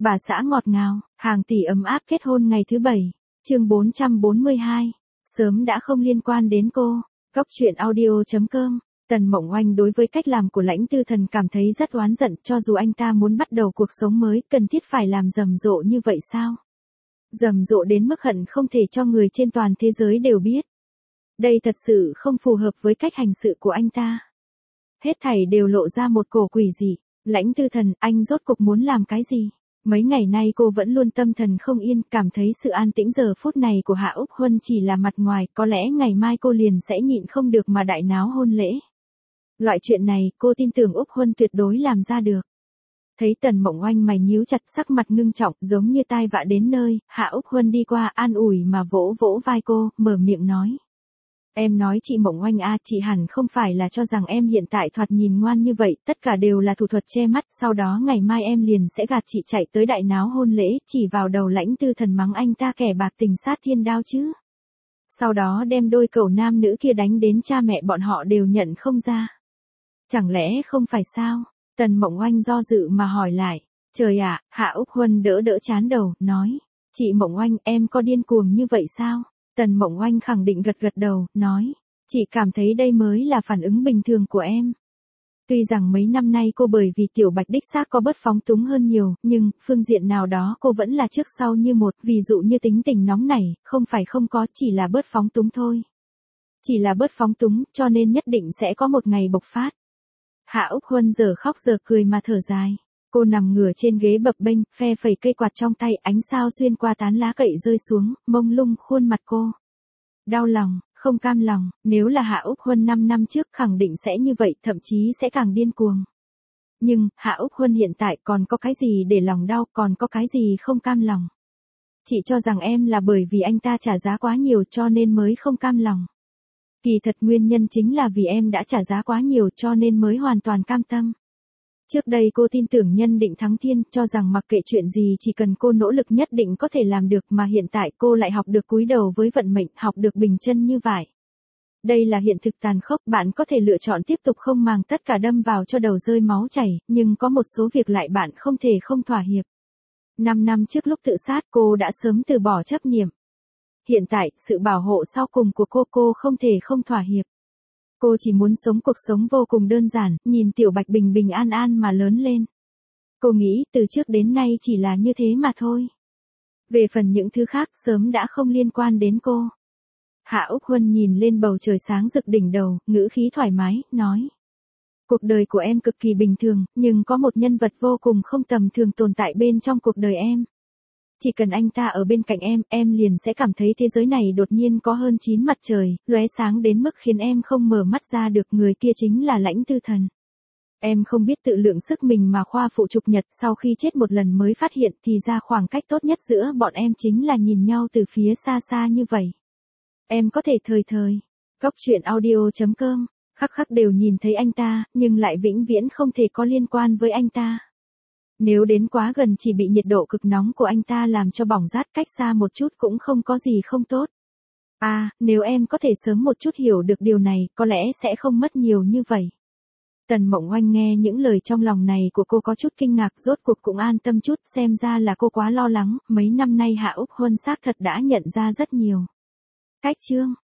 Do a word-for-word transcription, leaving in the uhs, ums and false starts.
Bà xã ngọt ngào, hàng tỷ ấm áp kết hôn ngày thứ bảy. Chương bốn trăm bốn mươi hai. Sớm đã không liên quan đến cô. Góc truyện audio chấm com. Tần Mộng Oanh đối với cách làm của Lãnh Tư Thần cảm thấy rất oán giận, cho dù anh ta muốn bắt đầu cuộc sống mới, cần thiết phải làm rầm rộ như vậy sao? Rầm rộ đến mức hận không thể cho người trên toàn thế giới đều biết. Đây thật sự không phù hợp với cách hành sự của anh ta. Hết thảy đều lộ ra một cổ quỷ dị. Lãnh Tư Thần, anh rốt cuộc muốn làm cái gì? Mấy ngày nay cô vẫn luôn tâm thần không yên, cảm thấy sự an tĩnh giờ phút này của Hạ Úc Huân chỉ là mặt ngoài, có lẽ ngày mai cô liền sẽ nhịn không được mà đại náo hôn lễ. Loại chuyện này, cô tin tưởng Úc Huân tuyệt đối làm ra được. Thấy Tần Mộng Oanh mày nhíu chặt, sắc mặt ngưng trọng, giống như tai vạ đến nơi, Hạ Úc Huân đi qua an ủi mà vỗ vỗ vai cô, mở miệng nói. Em nói chị Mộng Oanh a, chị hẳn không phải là cho rằng em hiện tại thoạt nhìn ngoan như vậy, tất cả đều là thủ thuật che mắt, sau đó ngày mai em liền sẽ gạt chị chạy tới đại náo hôn lễ, chỉ vào đầu Lãnh Tư Thần mắng anh ta kẻ bạc tình sát thiên đao chứ. Sau đó đem đôi cậu nam nữ kia đánh đến cha mẹ bọn họ đều nhận không ra. Chẳng lẽ không phải sao? Tần Mộng Oanh do dự mà hỏi lại. Trời ạ, Hạ Úc Huân đỡ đỡ chán đầu, nói. Chị Mộng Oanh, em có điên cuồng như vậy sao? Tần Mộng Oanh khẳng định gật gật đầu, nói. Chị cảm thấy đây mới là phản ứng bình thường của em. Tuy rằng mấy năm nay cô bởi vì Tiểu Bạch đích xác có bớt phóng túng hơn nhiều, nhưng, phương diện nào đó cô vẫn là trước sau như một, ví dụ như tính tình nóng nảy, không phải không có, chỉ là bớt phóng túng thôi. Chỉ là bớt phóng túng, cho nên nhất định sẽ có một ngày bộc phát. Hạ Úc Huân giờ khóc giờ cười mà thở dài. Cô nằm ngửa trên ghế bập bênh, phe phẩy cây quạt trong tay, ánh sao xuyên qua tán lá cậy rơi xuống, mông lung khuôn mặt cô. Đau lòng, không cam lòng, nếu là Hạ Úc Huân năm năm trước khẳng định sẽ như vậy, thậm chí sẽ càng điên cuồng. Nhưng, Hạ Úc Huân hiện tại còn có cái gì để lòng đau, còn có cái gì không cam lòng. Chị cho rằng em là bởi vì anh ta trả giá quá nhiều cho nên mới không cam lòng. Kỳ thật nguyên nhân chính là vì em đã trả giá quá nhiều cho nên mới hoàn toàn cam tâm. Trước đây cô tin tưởng nhân định thắng thiên, cho rằng mặc kệ chuyện gì chỉ cần cô nỗ lực nhất định có thể làm được, mà hiện tại cô lại học được cúi đầu với vận mệnh, học được bình chân như vậy. Đây là hiện thực tàn khốc, bạn có thể lựa chọn tiếp tục không màng tất cả đâm vào cho đầu rơi máu chảy, nhưng có một số việc lại bạn không thể không thỏa hiệp. Năm năm trước lúc tự sát cô đã sớm từ bỏ chấp niệm. Hiện tại, sự bảo hộ sau cùng của cô cô không thể không thỏa hiệp. Cô chỉ muốn sống cuộc sống vô cùng đơn giản, nhìn Tiểu Bạch bình bình an an mà lớn lên. Cô nghĩ từ trước đến nay chỉ là như thế mà thôi. Về phần những thứ khác sớm đã không liên quan đến cô. Hạ Úc Huân nhìn lên bầu trời sáng rực đỉnh đầu, ngữ khí thoải mái, nói. Cuộc đời của em cực kỳ bình thường, nhưng có một nhân vật vô cùng không tầm thường tồn tại bên trong cuộc đời em. Chỉ cần anh ta ở bên cạnh em, em liền sẽ cảm thấy thế giới này đột nhiên có hơn chín mặt trời, lóe sáng đến mức khiến em không mở mắt ra được, người kia chính là Lãnh Tư Thần. Em không biết tự lượng sức mình mà khoa phụ chục nhật, sau khi chết một lần mới phát hiện thì ra khoảng cách tốt nhất giữa bọn em chính là nhìn nhau từ phía xa xa như vậy. Em có thể thời thời, góc truyện audio chấm com, khắc khắc đều nhìn thấy anh ta, nhưng lại vĩnh viễn không thể có liên quan với anh ta. Nếu đến quá gần chỉ bị nhiệt độ cực nóng của anh ta làm cho bỏng rát, cách xa một chút cũng không có gì không tốt. À, nếu em có thể sớm một chút hiểu được điều này, có lẽ sẽ không mất nhiều như vậy. Tần Mộng Oanh nghe những lời trong lòng này của cô có chút kinh ngạc, rốt cuộc cũng an tâm chút, xem ra là cô quá lo lắng, mấy năm nay Hạ Úc Huân xác thật đã nhận ra rất nhiều. Cách chương